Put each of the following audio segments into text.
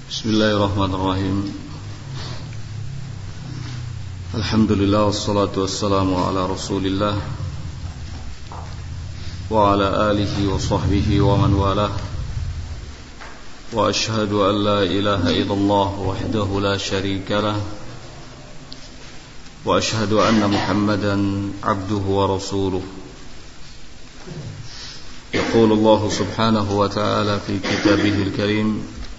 Bismillahirrahmanirrahim. Alhamdulillah wassalatu wassalamu ala Rasulillah wa ala alihi wa sahbihi wa man walah. Wa ashhadu an la ilaha illallah wahdahu la syarika lah. Wa ashhadu anna Muhammadan abduhu wa rasuluh. Yaqulu Allah subhanahu wa ta'ala fi kitabihil karim: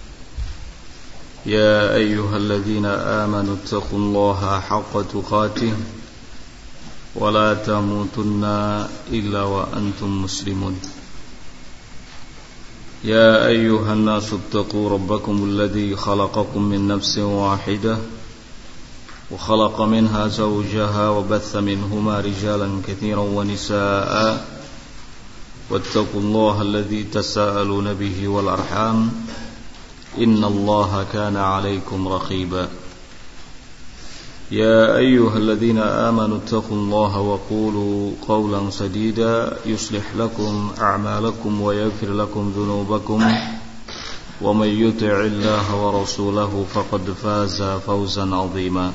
يا أيها الذين آمنوا اتقوا الله حق تقاته ولا تموتن إلا وأنتم مسلمون يا أيها الناس اتقوا ربكم الذي خلقكم من نفس واحدة وخلق منها زوجها وبث منهما رجالا كثيرا ونساء واتقوا الله الذي تساءلون به والأرحام إن الله كان عليكم رقيبا يا أيها الذين آمنوا اتقوا الله وقولوا قولا سديدا يصلح لكم أعمالكم ويغفر لكم ذنوبكم ومن يطع الله ورسوله فقد فاز فوزا عظيما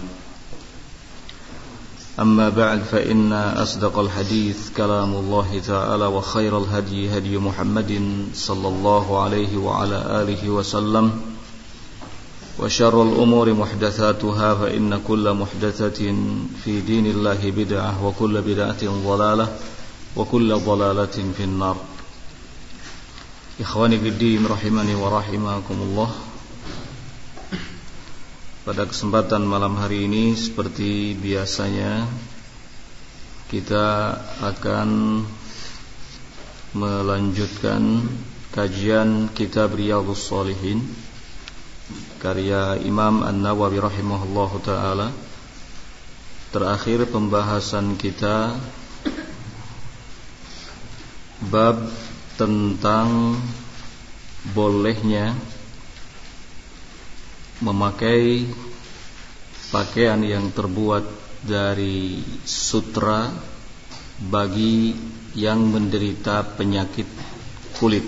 أما بعد فإن أصدق الحديث كلام الله تعالى وخير الهدي هدي محمد صلى الله عليه وعلى آله وسلم وشر الأمور محدثاتها فإن كل محدثة في دين الله بدعة وكل بدعة ضلالة وكل ضلالة في النار. إخواني في الدين rahimani wa rahimakumullah. Pada kesempatan malam hari ini seperti biasanya kita akan melanjutkan kajian kitab Riyadhus Shalihin karya Imam An-Nawawi rahimahullahu ta'ala. Terakhir pembahasan kita bab tentang bolehnya memakai pakaian yang terbuat dari sutra bagi yang menderita penyakit kulit.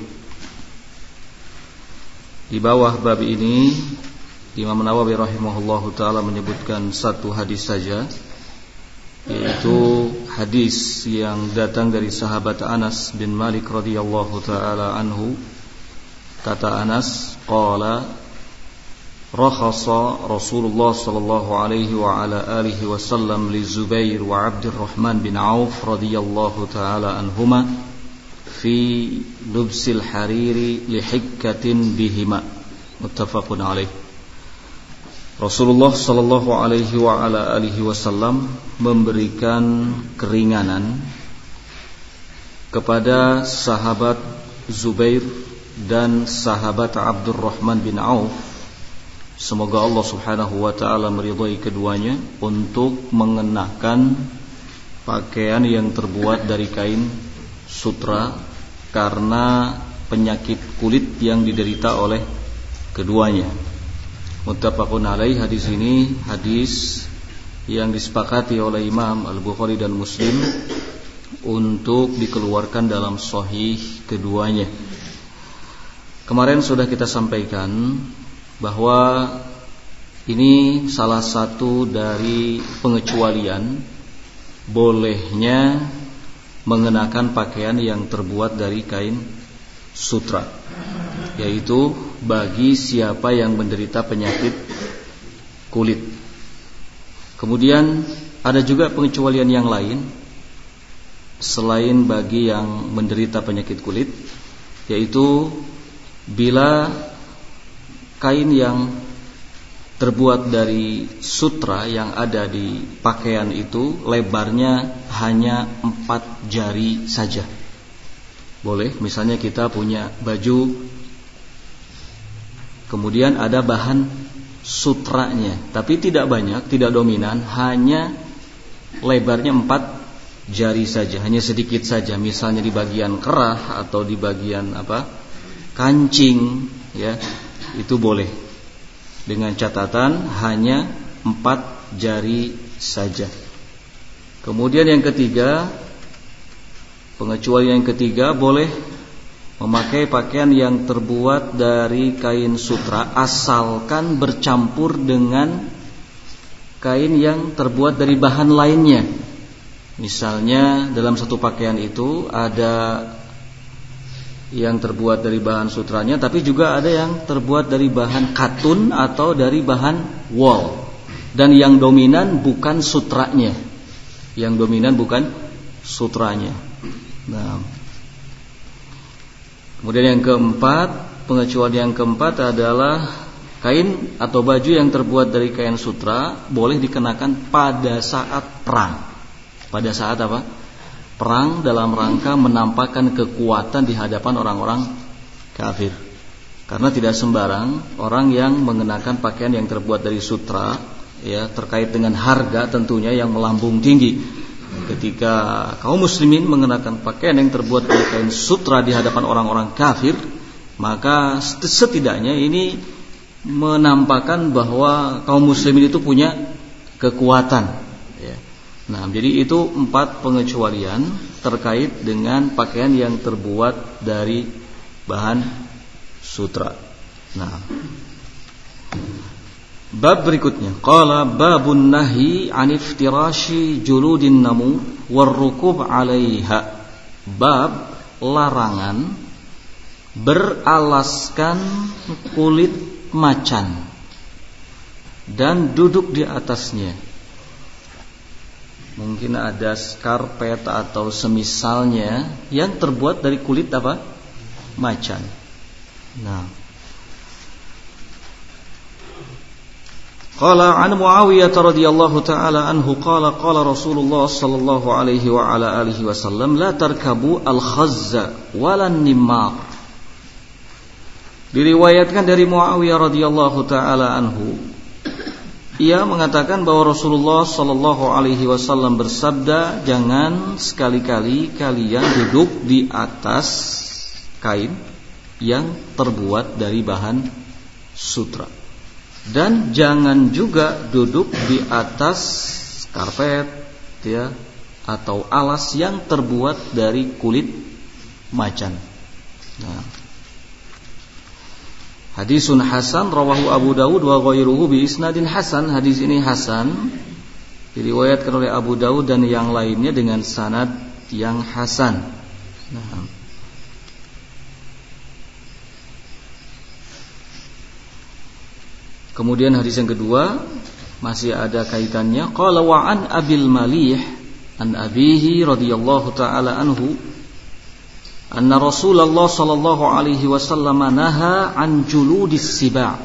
Di bawah bab ini Imam Nawawi rahimahullahu ta'ala menyebutkan satu hadis saja, yaitu hadis yang datang dari sahabat Anas bin Malik radhiyallahu ta'ala anhu. Kata Anas, qala rakhasa Rasulullah sallallahu alaihi wa ala alihi wasallam li Zubair wa Abdurrahman bin Auf radhiyallahu ta'ala anhuma fi lubsil hariri li hikkatin bihima. Muttafaqun alaih. Rasulullah sallallahu alaihi wa ala alihi wasallam memberikan keringanan kepada sahabat Zubair dan sahabat Abdurrahman bin Auf. Semoga Allah subhanahu wa ta'ala meridhai keduanya untuk mengenakan pakaian yang terbuat dari kain sutra karena penyakit kulit yang diderita oleh keduanya. Muttafaqun alaih. Hadis ini hadis yang disepakati oleh Imam Al-Bukhari dan Muslim untuk dikeluarkan dalam sahih keduanya. Kemarin sudah kita sampaikan bahwa ini salah satu dari pengecualian bolehnya mengenakan pakaian yang terbuat dari kain sutra, yaitu bagi siapa yang menderita penyakit kulit. Kemudian ada juga pengecualian yang lain selain bagi yang menderita penyakit kulit, yaitu bila kain yang terbuat dari sutra yang ada di pakaian itu lebarnya hanya 4 jari saja. Boleh, misalnya kita punya baju, kemudian ada bahan sutranya, tapi tidak banyak, tidak dominan, hanya lebarnya 4 jari saja, hanya sedikit saja. Misalnya di bagian kerah atau di bagian kancing, ya, itu boleh, dengan catatan hanya 4 jari saja. Kemudian yang ketiga, pengecualian yang ketiga, boleh memakai pakaian yang terbuat dari kain sutra asalkan bercampur dengan kain yang terbuat dari bahan lainnya. Misalnya dalam satu pakaian itu ada yang terbuat dari bahan sutranya, tapi juga ada yang terbuat dari bahan katun atau dari bahan wool. Dan yang dominan bukan sutranya. Yang dominan bukan sutranya. Nah, kemudian yang keempat, pengecualian yang keempat adalah kain atau baju yang terbuat dari kain sutra boleh dikenakan pada saat perang. Pada saat apa? Perang dalam rangka menampakkan kekuatan di hadapan orang-orang kafir. Karena tidak sembarang orang yang mengenakan pakaian yang terbuat dari sutra, ya, terkait dengan harga tentunya yang melambung tinggi. Ketika kaum muslimin mengenakan pakaian yang terbuat dari kain sutra di hadapan orang-orang kafir, maka setidaknya ini menampakkan bahwa kaum muslimin itu punya kekuatan. Nah, jadi itu 4 pengecualian terkait dengan pakaian yang terbuat dari bahan sutra. Nah, bab berikutnya, qala babun nahi an iftirashi juludin namu warrukub 'alaiha. Bab larangan beralaskan kulit macan dan duduk di atasnya. Mungkin ada karpet atau semisalnya yang terbuat dari kulit apa? Macan. Nah, qala an Muawiyah radhiyallahu ta'ala anhu qala qala Rasulullah sallallahu alaihi wa ala alihi wasallam la tarkabu al-khazza wala an-nimmar. Diriwayatkan dari Muawiyah radhiyallahu ta'ala anhu, ia mengatakan bahwa Rasulullah sallallahu alaihi wasallam bersabda, jangan sekali-kali kalian duduk di atas kain yang terbuat dari bahan sutra. Dan jangan juga duduk di atas karpet, ya, atau alas yang terbuat dari kulit macan. Nah, hadisun hasan rawahu Abu Dawud wa ghairuhu bi isnadin hasan. Hadis ini hasan, diriwayatkan oleh Abu Dawud dan yang lainnya dengan sanad yang hasan. Nah, kemudian hadis yang kedua masih ada kaitannya. Qala wa an Abil Malih an abihi radhiyallahu taala anhu anna Rasulullah sallallahu alaihi wasallam naha an juludis siba'.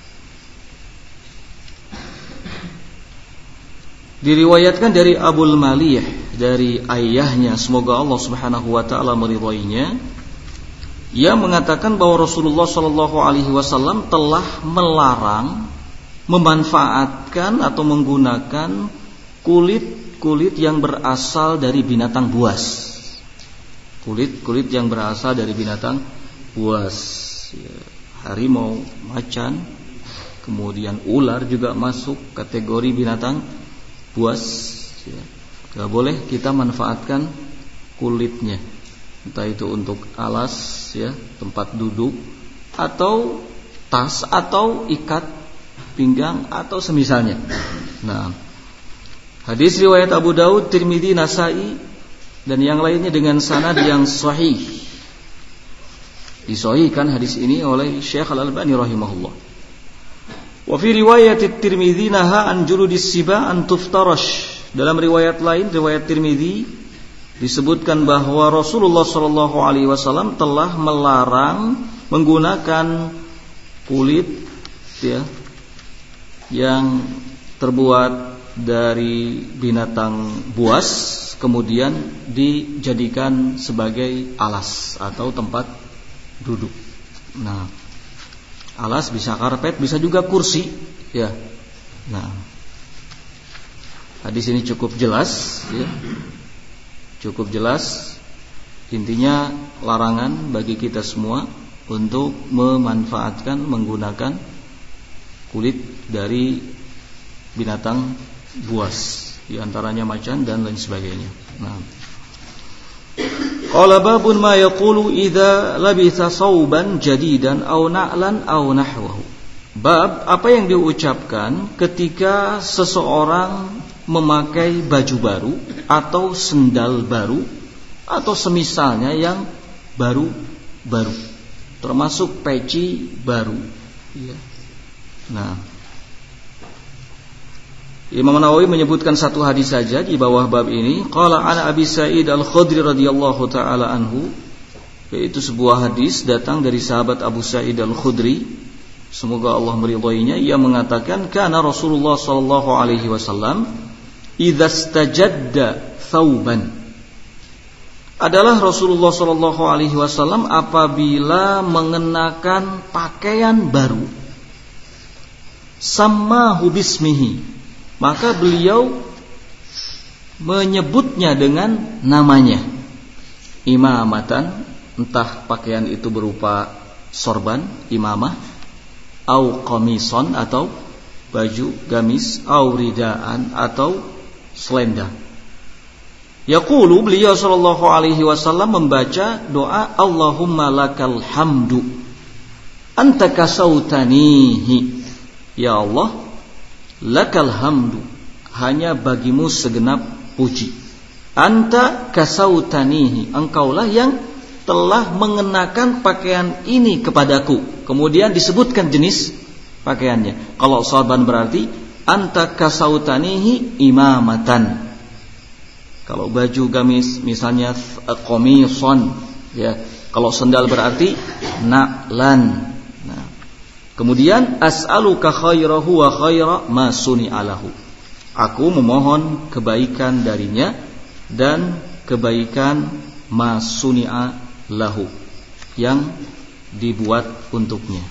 Diriwayatkan dari Abul Malih dari ayahnya, semoga Allah Subhanahu wa taala meridhoinya, ia mengatakan bahwa Rasulullah sallallahu alaihi wasallam telah melarang memanfaatkan atau menggunakan kulit yang berasal dari binatang buas. Kulit yang berasal dari binatang buas, ya, harimau, macan, kemudian ular juga masuk kategori binatang buas, ya. Gak boleh kita manfaatkan kulitnya, entah itu untuk alas, ya, tempat duduk, atau tas, atau ikat pinggang, atau semisalnya. Nah, hadis riwayat Abu Dawud, Tirmidzi, Nasai dan yang lainnya dengan sanad yang sahih. Disahihkan hadis ini oleh Syekh Al-Albani rahimahullah. Wa fi riwayat Tirmidzi naha an juludis siba an tuftarash. Dalam riwayat lain, riwayat Tirmidzi, disebutkan bahwa Rasulullah sallallahu alaihi wasallam telah melarang menggunakan kulit, ya, yang terbuat dari binatang buas kemudian dijadikan sebagai alas atau tempat duduk. Nah, alas bisa karpet, bisa juga kursi, ya. Nah, hadis ini cukup jelas, ya. Cukup jelas. Intinya larangan bagi kita semua untuk memanfaatkan, menggunakan kulit dari binatang buas, di antaranya macan dan lain sebagainya. Nah, Qala babun ma yaqulu idza labitha sauban jadidan aw na'lan aw nahwahu. Bab apa yang diucapkan ketika seseorang memakai baju baru atau sendal baru atau semisalnya yang baru, termasuk peci baru. Ya. Nah, Imam Nawawi menyebutkan satu hadis saja di bawah bab ini. Qala ana Abi Sa'id Al-Khudri radhiyallahu taala anhu, yaitu sebuah hadis datang dari sahabat Abu Sa'id Al-Khudri, semoga Allah meridhoinya. Ia mengatakan, kana Rasulullah sallallahu alaihi wasallam idza istajadda thawban. Adalah Rasulullah sallallahu alaihi wasallam apabila mengenakan pakaian baru, sammahu bismihi, maka beliau menyebutnya dengan namanya. Imamatan, entah pakaian itu berupa sorban, imamah, au qamison atau baju gamis, au ridaan atau selendang. Yaqulu, beliau sallallahu alaihi wasallam membaca doa Allahumma lakal hamdu anta kasautanihi. Ya Allah, lakal hamdu, hanya bagimu segenap puji. Anta kasautanihi, engkaulah yang telah mengenakan pakaian ini kepadaku. Kemudian disebutkan jenis pakaiannya. Kalau sorban berarti anta kasautanihi imamatan. Kalau baju gamis misalnya qamison, ya. Kalau sendal berarti na'lan. Nah, kemudian as'aluka khairahu wa khaira ma suni'alahu. Aku memohon kebaikan darinya dan kebaikan ma suni'a lahu, yang dibuat untuknya.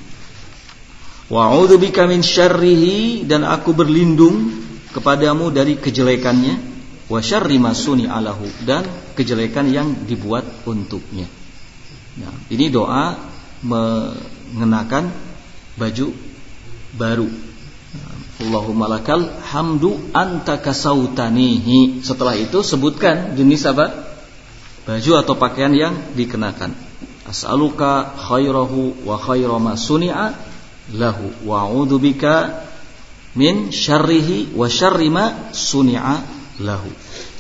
Wa a'udzu bika min syarrihi, dan aku berlindung kepadamu dari kejelekannya. Wa syarri ma suni'a lahu, dan kejelekan yang dibuat untuknya. Nah, ini doa mengenakan baju baru. Allahumma lakal hamdu anta kasautanihi. Setelah itu sebutkan jenis apa? Baju atau pakaian yang dikenakan. As'aluka khairahu wa khaira ma suni'a lahu wa a'udzu bika min syarrihi wa syarri ma suni'a lahu.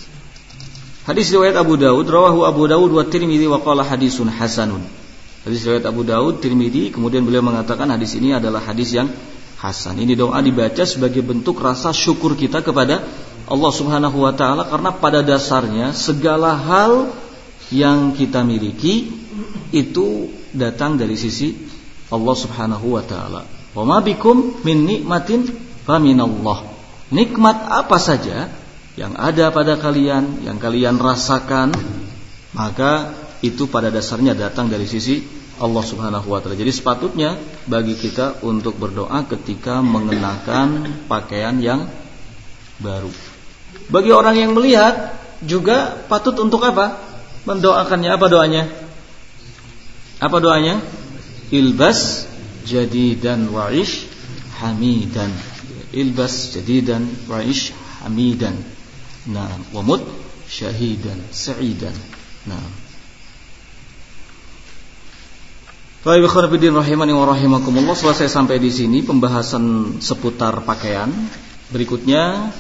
Hadis riwayat Abu Daud, rawahu Abu Daud wa Tirmidzi wa qala hadisun hasanun. Hadis riwayat Abu Daud, Tirmidzi, kemudian beliau mengatakan hadis ini adalah hadis yang hasan. Ini doa dibaca sebagai bentuk rasa syukur kita kepada Allah Subhanahu wa taala, karena pada dasarnya segala hal yang kita miliki itu datang dari sisi Allah Subhanahu wa taala. Wa ma bikum min nikmatin fa minallah. Nikmat apa saja yang ada pada kalian, yang kalian rasakan, maka itu pada dasarnya datang dari sisi Allah Subhanahu wa taala. Jadi sepatutnya bagi kita untuk berdoa ketika mengenakan pakaian yang baru. Bagi orang yang melihat juga patut untuk apa? Mendoakannya. Apa doanya? Apa doanya? Ilbas jadidan wa'ish hamidan. Ilbas jadidan wa'ish hamidan. Nah, wa mut syahidan sa'idan. Nah. Baik, ikhwan fillah rahimani wa rahimakumullah, selesai sampai di sini pembahasan seputar pakaian. Berikutnya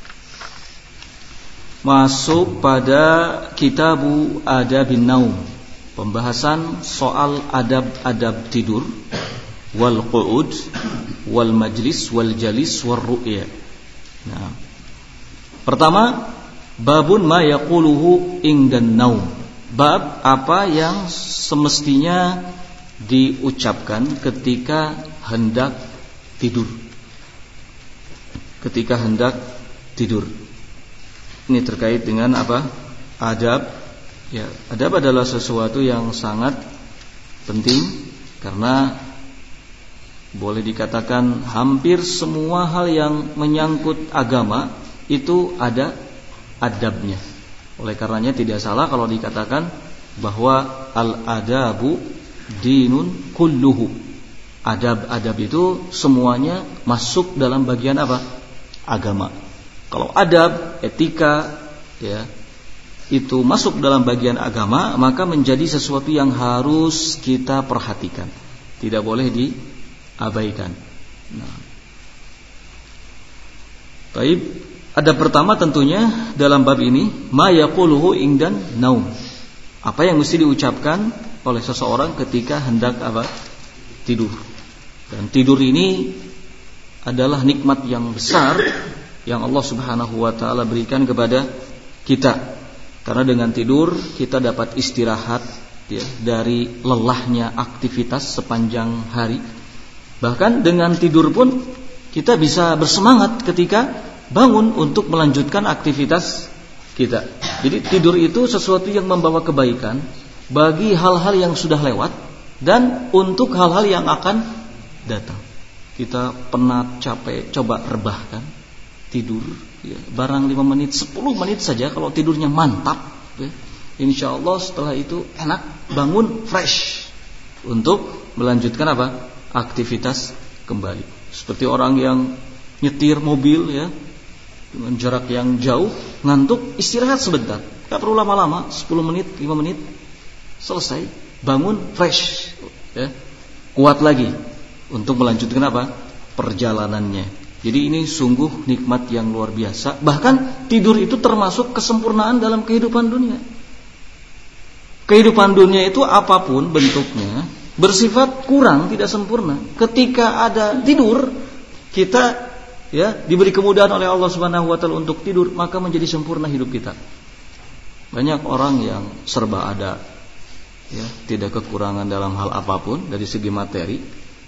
masuk pada Kitabu Adabin Naum, pembahasan soal adab-adab tidur, wal qu'ud, wal majlis, wal jalis, wal ru'ya. Nah, pertama, babun ma yaquluhu indan naum. Bab apa yang semestinya diucapkan ketika hendak tidur. Ketika hendak tidur. Ini terkait dengan apa? Adab. Ya, adab adalah sesuatu yang sangat penting, karena boleh dikatakan hampir semua hal yang menyangkut agama itu ada adabnya. Oleh karenanya tidak salah kalau dikatakan bahwa al-adabu dinun kulluhu. Adab-adab itu semuanya masuk dalam bagian apa? Agama. Kalau adab, etika, ya, itu masuk dalam bagian agama, maka menjadi sesuatu yang harus kita perhatikan, tidak boleh diabaikan. Nah, baik, ada pertama tentunya dalam bab ini ma yaquluhu indan naum, apa yang mesti diucapkan oleh seseorang ketika hendak tidur. Dan tidur ini adalah nikmat yang besar yang Allah Subhanahu wa taala berikan kepada kita. Karena dengan tidur kita dapat istirahat ya, dari lelahnya aktivitas sepanjang hari. Bahkan dengan tidur pun kita bisa bersemangat ketika bangun untuk melanjutkan aktivitas kita. Jadi tidur itu sesuatu yang membawa kebaikan bagi hal-hal yang sudah lewat dan untuk hal-hal yang akan datang. Kita penat, capek, coba rebahkan tidur ya, barang 5 menit, 10 menit saja kalau tidurnya mantap ya, insya Allah setelah itu enak, bangun fresh untuk melanjutkan aktivitas kembali. Seperti orang yang nyetir mobil ya, dengan jarak yang jauh, ngantuk, istirahat sebentar, gak perlu lama-lama, 10 menit, 5 menit, selesai, bangun fresh ya, kuat lagi untuk melanjutkan perjalanannya. Jadi ini sungguh nikmat yang luar biasa. Bahkan tidur itu termasuk kesempurnaan dalam kehidupan dunia. Kehidupan dunia itu apapun bentuknya bersifat kurang, tidak sempurna. Ketika ada tidur, kita ya diberi kemudahan oleh Allah Subhanahu wa taala untuk tidur, maka menjadi sempurna hidup kita. Banyak orang yang serba ada ya, tidak kekurangan dalam hal apapun dari segi materi,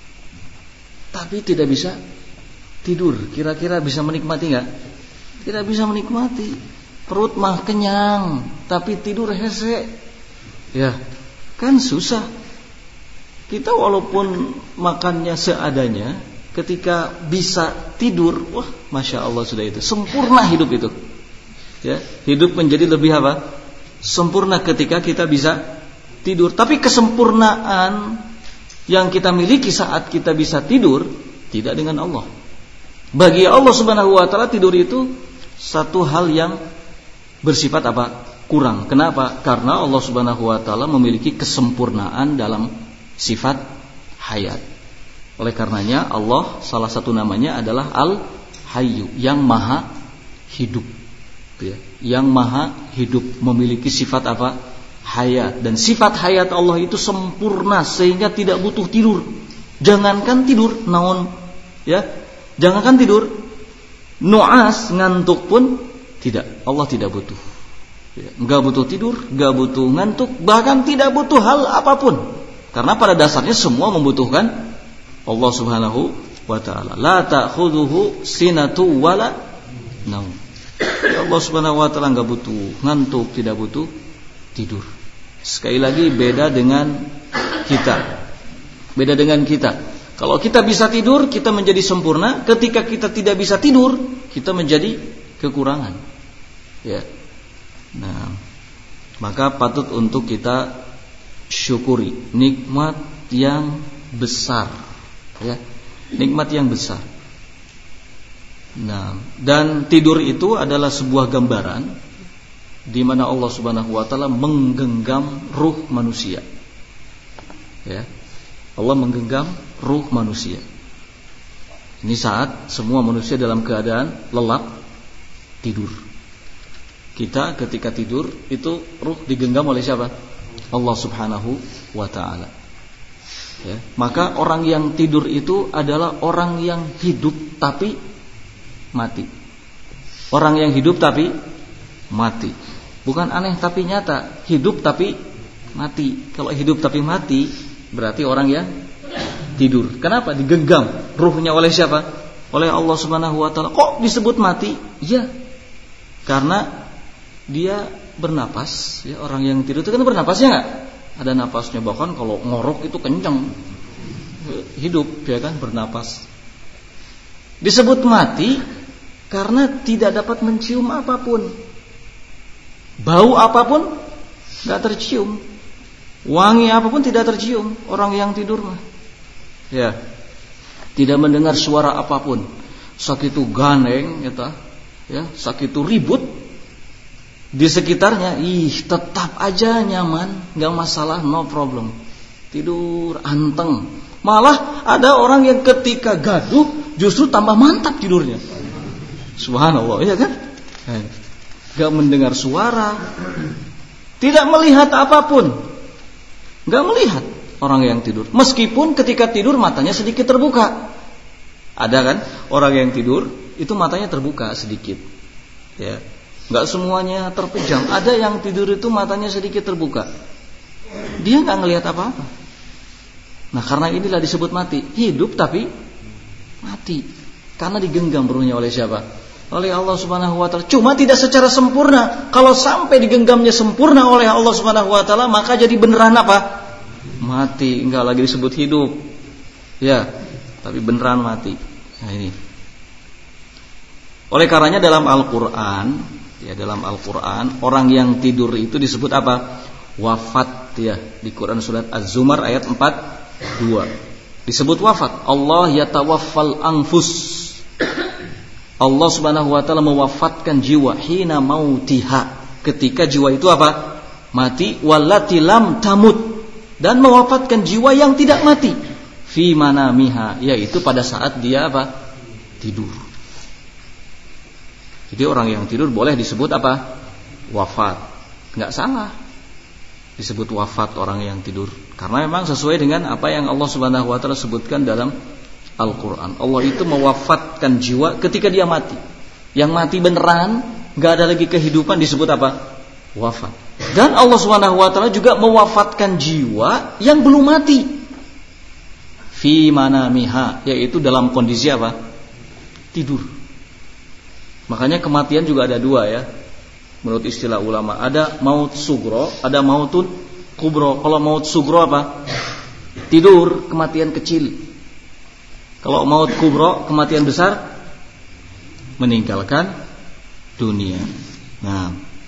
tapi tidak bisa tidur. Kira-kira bisa menikmati enggak? Tidak bisa menikmati. Perut mah kenyang, tapi tidur hese. Ya, kan susah. Kita walaupun makannya seadanya, ketika bisa tidur, wah, masya Allah sudah itu sempurna hidup itu. Ya, hidup menjadi lebih sempurna ketika kita bisa tidur. Tapi kesempurnaan yang kita miliki saat kita bisa tidur tidak dengan Allah. Bagi Allah Subhanahu wa taala tidur itu satu hal yang bersifat kurang. Kenapa? Karena Allah Subhanahu wa taala memiliki kesempurnaan dalam sifat hayat. Oleh karenanya Allah salah satu namanya adalah Al-Hayyu, yang maha hidup. Ya, yang maha hidup, memiliki sifat hayat. Dan sifat hayat Allah itu sempurna sehingga tidak butuh tidur. Jangankan tidur, naon ya? Jangankan tidur, nu'as, ngantuk pun tidak. Allah tidak butuh ya, enggak butuh tidur, enggak butuh ngantuk, bahkan tidak butuh hal apapun. Karena pada dasarnya semua membutuhkan Allah Subhanahu wa ta'ala. La ta'khudhuhu sinatu wala naum. Allah Subhanahu wa ta'ala enggak butuh ngantuk, tidak butuh tidur. Sekali lagi beda dengan kita. Beda dengan kita. Kalau kita bisa tidur, kita menjadi sempurna. Ketika kita tidak bisa tidur, kita menjadi kekurangan. Ya. Nah, maka patut untuk kita syukuri nikmat yang besar. Ya, nikmat yang besar. Nah, dan tidur itu adalah sebuah gambaran di mana Allah Subhanahu wa taala menggenggam ruh manusia. Ya. Allah menggenggam ruh manusia. Ini saat semua manusia dalam keadaan lelap tidur. Kita ketika tidur itu ruh digenggam oleh siapa? Allah Subhanahu wa taala. Ya, maka orang yang tidur itu adalah orang yang hidup tapi mati. Orang yang hidup tapi mati. Bukan aneh tapi nyata, hidup tapi mati. Kalau hidup tapi mati berarti orang yang tidur. Kenapa digenggam ruhnya oleh siapa? Oleh Allah Subhanahu wa taala. Kok disebut mati? Iya. Karena dia bernapas, ya, orang yang tidur itu kan bernapas ya enggak? Ada napasnya, bahkan kalau ngorok itu kencang. Hidup ya kan, bernapas. Disebut mati karena tidak dapat mencium apapun. Bau apapun enggak tercium. Wangi apapun tidak tercium orang yang tidur mah. Ya. Tidak mendengar suara apapun. Sakitu ganeng eta, ya, sakitu ribut Di sekitarnya, tetap aja nyaman, nggak masalah, no problem. Tidur anteng. Malah ada orang yang ketika gaduh justru tambah mantap tidurnya. Subhanallah, iya kan? Nggak mendengar suara, tidak melihat apapun, nggak melihat orang yang tidur. Meskipun ketika tidur matanya sedikit terbuka. Ada kan orang yang tidur itu matanya terbuka sedikit, ya. Nggak semuanya terpejam. Ada yang tidur itu matanya sedikit terbuka. Dia nggak ngelihat apa-apa. Nah, karena inilah disebut mati. Hidup tapi mati. Karena digenggam ruhnya oleh siapa? Oleh Allah Subhanahu wa taala. Cuma tidak secara sempurna. Kalau sampai digenggamnya sempurna oleh Allah Subhanahu wa taala, maka jadi beneran apa? Mati. Enggak lagi disebut hidup. Ya, tapi beneran mati. Nah, ini. Oleh karenanya dalam Al-Qur'an, ya, dalam Al-Quran orang yang tidur itu disebut apa? Wafat, ya. Di Quran surat Az-Zumar ayat 42 disebut wafat. Allah yatawaffal anfus. Allah Subhanahu wa taala mewafatkan jiwa hina mautiha, ketika jiwa itu apa? Mati. Wallati lam tamut, dan mewafatkan jiwa yang tidak mati fi manamiha, yaitu pada saat dia apa? Tidur. Jadi orang yang tidur boleh disebut apa? Wafat. Enggak salah disebut wafat orang yang tidur, karena memang sesuai dengan apa yang Allah Subhanahu wa taala sebutkan dalam Al-Qur'an. Allah itu mewafatkan jiwa ketika dia mati. Yang mati beneran, enggak ada lagi kehidupan, disebut apa? Wafat. Dan Allah Subhanahu wa taala juga mewafatkan jiwa yang belum mati. Fi manamiha, yaitu dalam kondisi apa? Tidur. Makanya kematian juga ada dua, ya. Menurut istilah ulama, ada maut sugro, ada mautun kubro. Kalau maut sugro apa? Tidur, kematian kecil. Kalau maut kubro, kematian besar, meninggalkan dunia. Nah,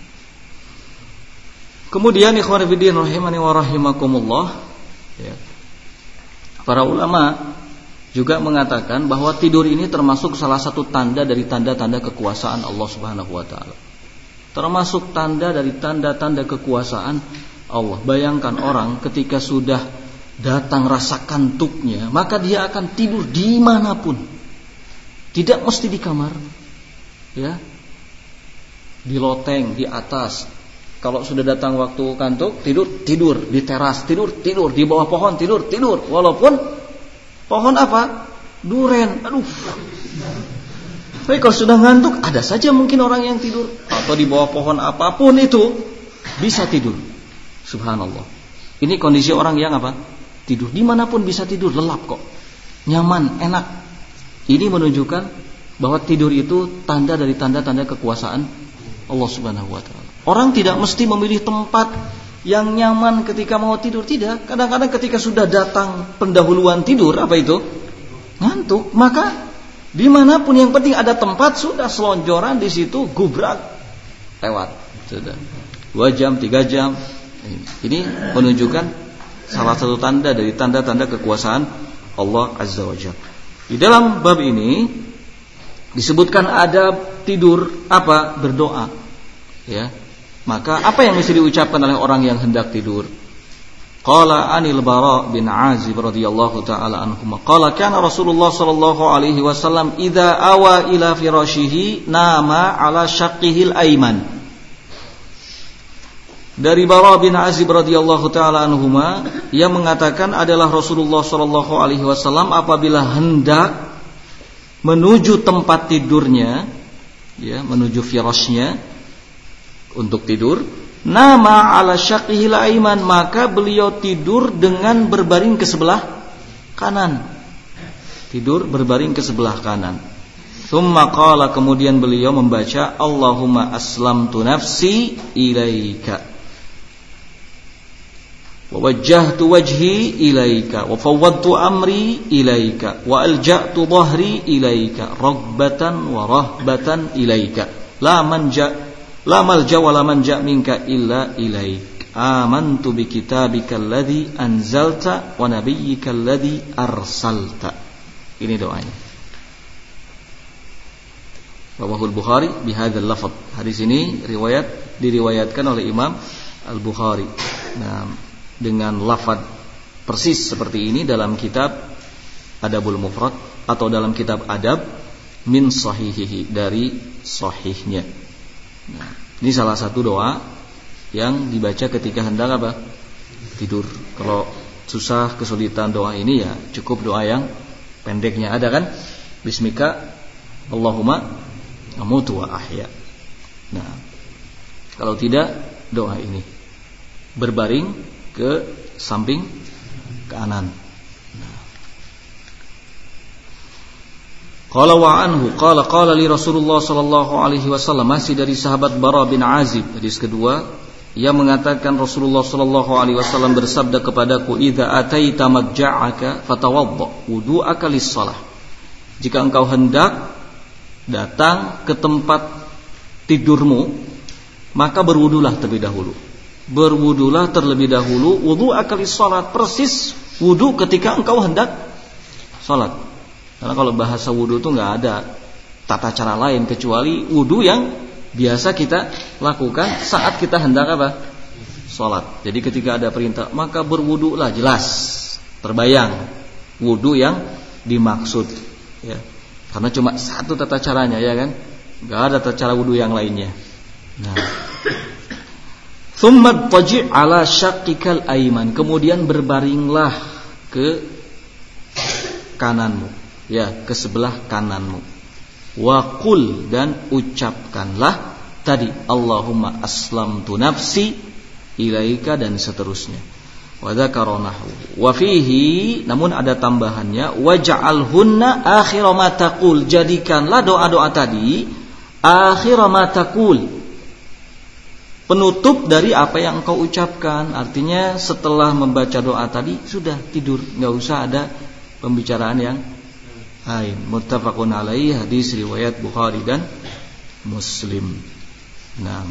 kemudian ikhwan fillah rahimani wa rahimakumullah, ya. Para ulama juga mengatakan bahwa tidur ini termasuk salah satu tanda dari tanda-tanda kekuasaan Allah Subhanahu wa taala. Termasuk tanda dari tanda-tanda kekuasaan Allah. Bayangkan orang ketika sudah datang rasa kantuknya, maka dia akan tidur dimanapun. Tidak mesti di kamar, ya. Di loteng, di atas. Kalau sudah datang waktu kantuk, tidur di teras, tidur di bawah pohon, tidur. Walaupun pohon apa? Duren. Aduh. Tapi kalau sudah ngantuk, ada saja mungkin orang yang tidur. Atau di bawah pohon apapun itu bisa tidur. Subhanallah. Ini kondisi orang yang apa? Tidur. Dimanapun bisa tidur, lelap kok. Nyaman, enak. Ini menunjukkan bahwa tidur itu tanda dari tanda-tanda kekuasaan Allah Subhanahu wa taala. Orang tidak mesti memilih tempat yang nyaman ketika mau tidur, tidak. Kadang-kadang ketika sudah datang pendahuluan tidur, apa itu? Ngantuk. Maka dimanapun yang penting ada tempat, sudah selonjoran di situ, gubrak, lewat. Sudah 2 jam, 3 jam. Ini menunjukkan salah satu tanda dari tanda-tanda kekuasaan Allah Azza wa Jalla. Di dalam bab ini disebutkan adab tidur apa? Berdoa. Ya. Maka apa yang mesti diucapkan oleh orang yang hendak tidur? Qala anil Bara bin Azib radhiyallahu taala anhu, qala kana Rasulullah sallallahu alaihi wasallam idza awa ila firashihi nama ala syaqqihil aiman. Dari Bara bin Azib radhiyallahu taala anhuma, ia mengatakan adalah Rasulullah sallallahu alaihi wasallam apabila hendak menuju tempat tidurnya, ya, menuju firashnya untuk tidur, nama ala syaqihil aiman, maka beliau tidur dengan berbaring ke sebelah kanan. Tidur berbaring ke sebelah kanan. Tsumma qala, kemudian beliau membaca Allahumma aslamtu nafsi ilaika wa wajjahtu wajhi ilaika wa fawwadtu amri ilaika wa alja'tu dhahri ilaika raghbatan wa rahbatan ilaika la malja wa la manja minka illa ilaik. Amantu bi kitabikal ladzi anzalta wa nabiyyikal ladzi arsalta. Ini doanya. Rawahul Bukhari bihadzal lafadz. Hadis ini riwayat diriwayatkan oleh Imam Al-Bukhari. Nah, dengan lafaz persis seperti ini dalam kitab Adabul Mufrad atau dalam kitab Adab min sahihihi, dari sahihnya. Nah, ini salah satu doa yang dibaca ketika hendak apa? Tidur. Kalau susah kesulitan doa ini ya cukup doa yang pendeknya, ada kan? Bismika Allahumma amutu wa ahya. Nah, kalau tidak doa ini berbaring ke samping kanan. Qala wa anhu qala li Rasulullah sallallahu alaihi wasallam, masih dari sahabat Bara bin Azib, hadis kedua, ia mengatakan Rasulullah sallallahu alaihi wasallam bersabda kepadaku, idza ataita madja'aka fatawadda wudu'aka lis-shalah. Jika engkau hendak datang ke tempat tidurmu, maka berwudulah terlebih dahulu. Berwudulah terlebih dahulu, wudu'aka lis-shalah, persis wudu ketika engkau hendak salat. Karena kalau bahasa wudu itu nggak ada tata cara lain kecuali wudu yang biasa kita lakukan saat kita hendak apa? Salat. Jadi ketika ada perintah maka berwudulah, jelas terbayang wudu yang dimaksud, ya. Karena cuma satu tata caranya, ya kan? Nggak ada tata cara wudu yang lainnya. Nah, thumma taji' ala syaqqikal aiman, kemudian berbaringlah ke kananmu, ya, ke sebelah kananmu. Wa qul, dan ucapkanlah tadi Allahumma aslamtu nafsi ilaika, dan seterusnya. Wa dzakara nahwu. Wa fihi, namun ada tambahannya, waj'alhunna akhir ma taqul, jadikanlah doa-doa tadi akhir ma taqul, penutup dari apa yang engkau ucapkan. Artinya setelah membaca doa tadi sudah tidur, enggak usah ada pembicaraan yang lain. Muttafaqun alaihi, hadis riwayat Bukhari dan Muslim. Nah,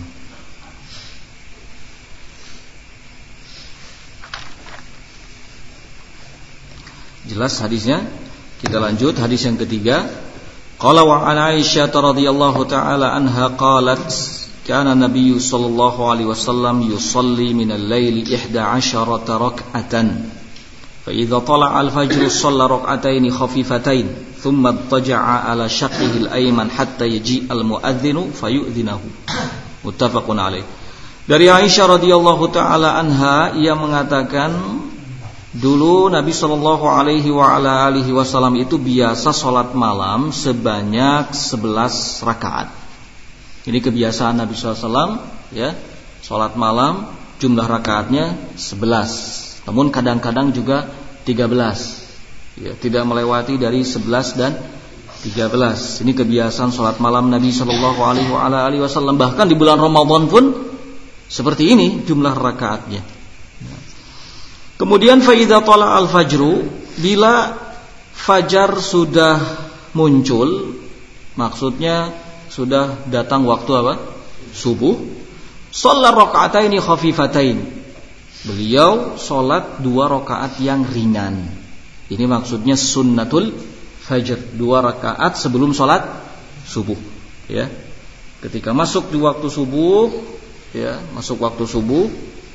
jelas hadisnya. Kita lanjut hadis yang ketiga. Qala wa an Aisyah radhiyallahu taala anha qalat kana Nabiy sallallahu alaihi wasallam yusalli min al-laili 11 rak'atan fa idza tala'a al-fajr shalla rak'atayn khafifatayn thumma ittaja'a ala shaqqihi al-ayman hatta yaji al-mu'adhdhinu fayu'dhinahu. Muttafaqun alaih. Dari Aisyah radhiyallahu taala anha, ia mengatakan dulu Nabi sallallahu alaihi wa ala alihi wasallam itu biasa salat malam sebanyak 11 rakaat. Ini kebiasaan Nabi sallallahu alaihi wasallam, ya. Salat malam jumlah rakaatnya 11. Namun kadang-kadang juga 13. Ya, tidak melewati dari 11 dan 13. Ini kebiasaan salat malam Nabi sallallahu alaihi wa ala alihi wasallam. Bahkan di bulan Ramadan pun seperti ini jumlah rakaatnya. Kemudian fa idza tala al-fajru, bila fajar sudah muncul, maksudnya sudah datang waktu apa? Subuh. Shalla raka'ataini khafifatain. Beliau salat 2 rakaat yang ringan. Ini maksudnya sunnatul fajr, 2 rakaat sebelum salat subuh, ya. Ketika masuk di waktu subuh, ya, masuk waktu subuh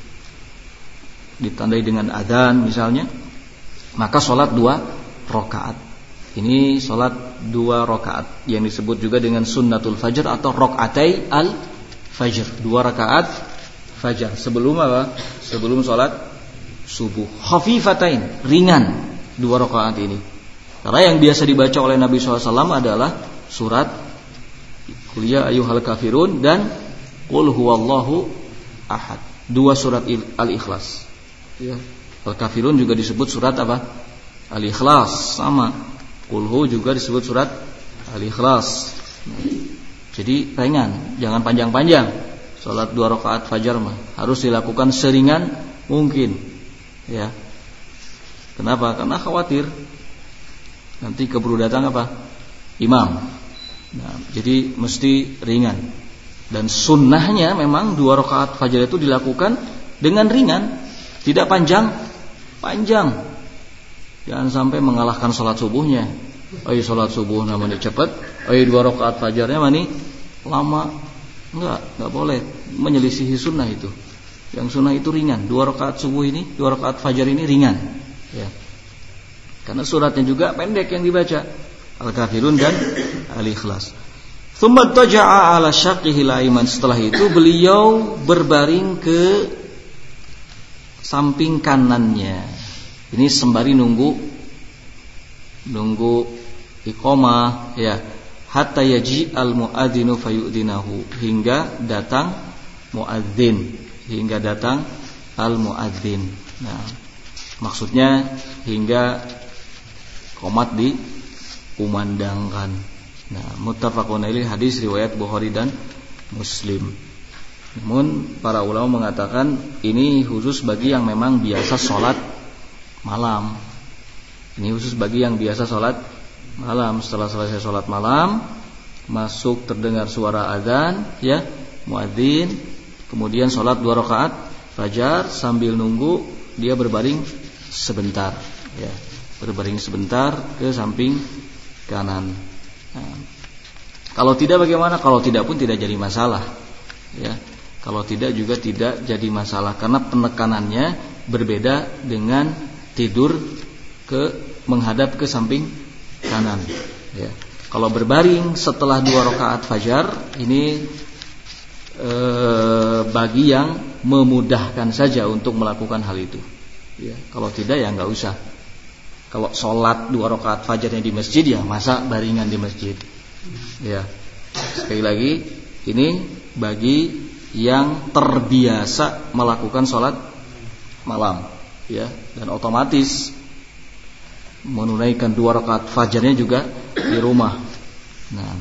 ditandai dengan adzan misalnya, maka salat 2 rakaat. Ini salat 2 rakaat yang disebut juga dengan sunnatul fajr atau rakaatai al-fajr, 2 rakaat fajar sebelum apa? Sebelum salat subuh. Khafifatain, ringan 2 rakaat ini. Karena yang biasa dibaca oleh Nabi SAW adalah surat Qul ya ayyuhal kafirun dan Qul huwallahu ahad. 2 surat Al-Ikhlas. Ya. Al-Kafirun juga disebut surat apa? Al-Ikhlas, sama. Qul hu juga disebut surat Al-Ikhlas. Jadi ringan, jangan panjang-panjang. Salat 2 rakaat fajar mah harus dilakukan seringan mungkin. Ya. Kenapa? Karena khawatir nanti keburu datang apa? Imam. Nah, jadi mesti ringan. Dan sunnahnya memang 2 rakaat fajar itu dilakukan dengan ringan, tidak panjang. Jangan sampai mengalahkan salat subuhnya. Salat subuh namanya cepat, 2 rakaat fajarnya mani lama. Enggak boleh menyelisihi sunnah itu. Yang sunnah itu ringan. 2 rakaat subuh ini, 2 rakaat fajar ini ringan. Ya. Karena suratnya juga pendek yang dibaca. Al-Kafirun dan Al-Ikhlas. Tsumma taja'a 'ala syaqqihi al-ayman. Setelah itu beliau berbaring ke samping kanannya. Ini sembari nunggu iqamah ya. Hatta yaji al-muadzinu fayu'dinahu, hingga datang muadzin, Nah, maksudnya hingga qomat dikumandangkan. Nah, muttafaqun alaih, hadis riwayat Bukhari dan Muslim. Namun para ulama mengatakan ini khusus bagi yang memang biasa sholat malam. Ini khusus bagi yang biasa sholat malam. Setelah selesai sholat malam, masuk terdengar suara azan, ya, muadzin, kemudian sholat 2 rakaat fajar, sambil nunggu dia berbaring sebentar, ya, berbaring sebentar ke samping kanan. Nah, kalau tidak bagaimana? Kalau tidak pun tidak jadi masalah, ya. Kalau tidak juga tidak jadi masalah, karena penekanannya berbeda dengan tidur menghadap ke samping kanan, ya. Kalau berbaring setelah 2 rakaat fajar ini bagi yang memudahkan saja untuk melakukan hal itu, ya. Kalau tidak ya nggak usah. Kalau sholat 2 rakaat fajarnya di masjid, ya masa baringan di masjid, ya. Sekali lagi, ini bagi yang terbiasa melakukan sholat malam, ya, dan otomatis menunaikan 2 rakaat fajarnya juga di rumah. Nah,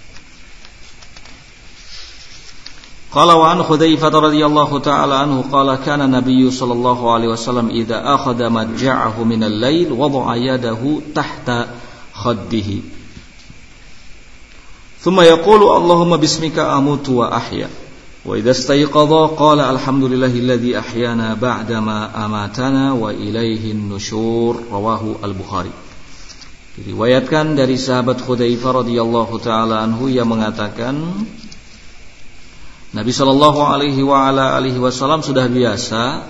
qala wa an Hudzaifah radhiyallahu ta'ala anhu qala kana Nabiy sallallahu alaihi wasallam idza akhadha madja'ahu min al-lail wada'a yadahu tahta khaddihi thumma yaqulu Allahumma bismika amutu wa ahya wa idza istayqadha qala alhamdulillahilladzi ahyana ba'dama amatana wa ilaihi an-nusyur. Rawahu Al-Bukhari. Diriwayatkan dari sahabat Hudzaifah radhiyallahu taala anhu yang mengatakan Nabi sallallahu alaihi wasallam sudah biasa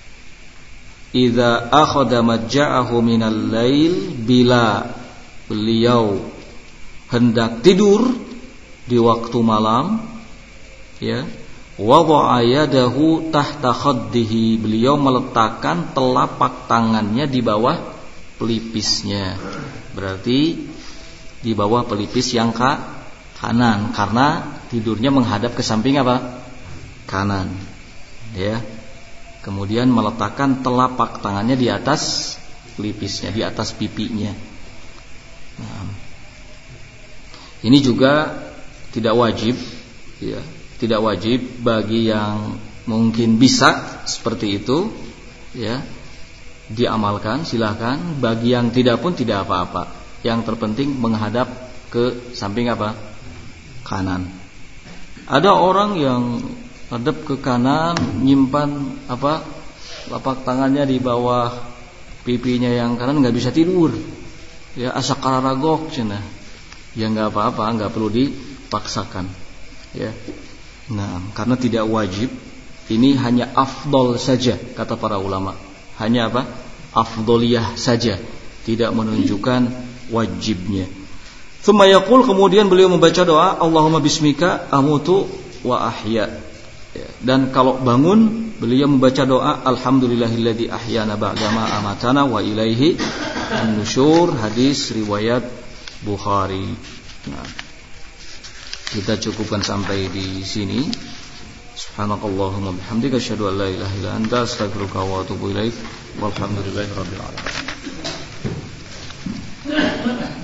idza akhadha madja'ahu minal lail, bila beliau hendak tidur di waktu malam, ya, wada'a yadahu tahta khaddihi, beliau meletakkan telapak tangannya di bawah pelipisnya. Berarti di bawah pelipis yang kanan, karena tidurnya menghadap ke samping apa? Kanan, ya. Kemudian meletakkan telapak tangannya di atas pelipisnya, di atas pipinya. Nah, ini juga tidak wajib, ya. Tidak wajib bagi yang mungkin bisa seperti itu, ya, diamalkan, silakan. Bagi yang tidak pun tidak apa-apa. Yang terpenting menghadap ke samping apa? Kanan. Ada orang yang hadap ke kanan, nyimpan apa? Telapak tangannya di bawah pipinya yang kanan, nggak bisa tidur. Ya, asa kararagok cenah. Ya nggak apa-apa, nggak perlu dipaksakan. Ya. Nah, karena tidak wajib, ini hanya afdol saja kata para ulama. Hanya apa? Afdoliyah saja, tidak menunjukkan wajibnya. Tsumma yaqul, kemudian beliau membaca doa Allahumma bismika amutu wa ahya. Ya. Dan kalau bangun beliau membaca doa alhamdulillahilladzi ahyana ba'dama amatana wa ilaihi an-nusyur. Hadis riwayat Bukhari. Nah, kita cukupkan sampai di sini. Subhanakallahumma bihamdika asyhadu an la ilaha illa anta astaghfiruka wa atubu ilaik. Walhamdulillahirabbil alamin.